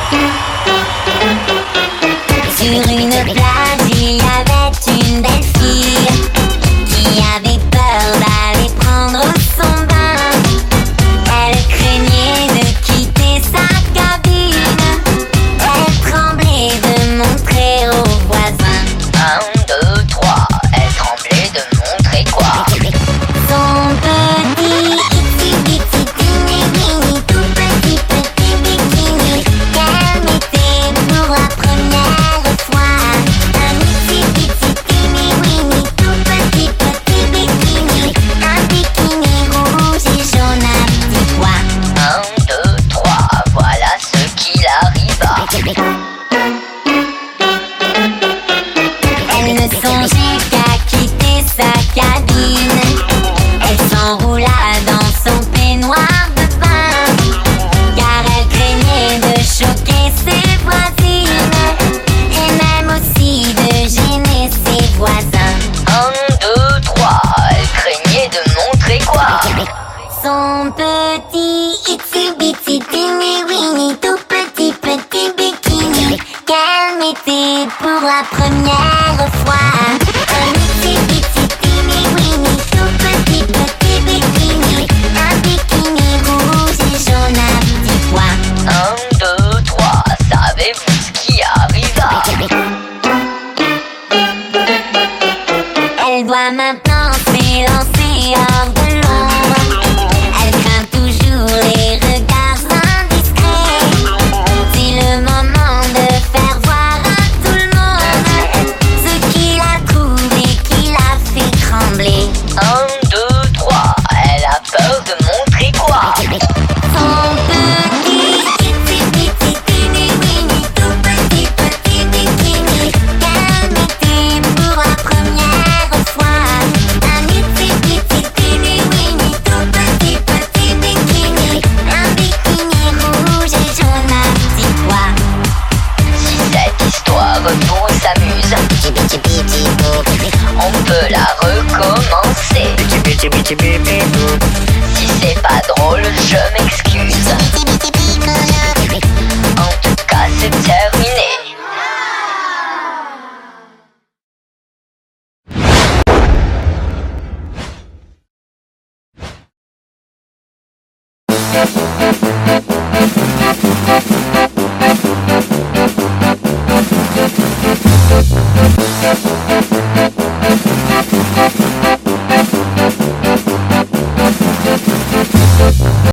Sur une plage, il y avait une belle fille qui avait peur d'aller prendre son bain. Elle craignait de quitter sa cabine. Elle tremblait de montrer aux voisins. 1, 2, 3, elle tremblait de montrer quoi? Son petit itsy bitsy teeny weeny, tout petit bikini qu'elle mettait pour la première fois. Un itsy bitsy teeny weeny, tout petit bikini, un bikini rouge et jaune à petits pois. 1, 2, 3, voilà ce qu'il arriva. Elle ne songeait qu'à quitter sa cabine. Elle s'enroula dans son peignoir de bain, car elle craignait de choquer ses voisines et même aussi de gêner ses voisins. 1, 2, 3, elle craignait de montrer quoi? Son petit itsy bitsy teeny weeny, tout petit bikini qu'elle mettait pour la première fois. Un itsy bitsy teeny weeny, tout petit bikini, un bikini rouge et jaune à petits pois. 1, 2, 3, savez-vous ce qui arriva? Elle doit maintenant s'élancer hors de l'ombre. Elle craint toujours les regards indiscrets. C'est le moment de faire voir à tout le monde ce qui la trouble et qui la fait trembler. 1, 2, 3, elle a peur de montrer quoi? Son petit itsy bitsy teeny weeny, tout petit bikini qu'elle mettait pour la première fois. Un itsy bitsy teeny weeny, tout petit bikini, un bikini rouge et jaune à petits pois. Si cette histoire vous amuse, on peut la recommencer. Si c'est pas drôle, je m'excuse. En tout cas, c'est terminé.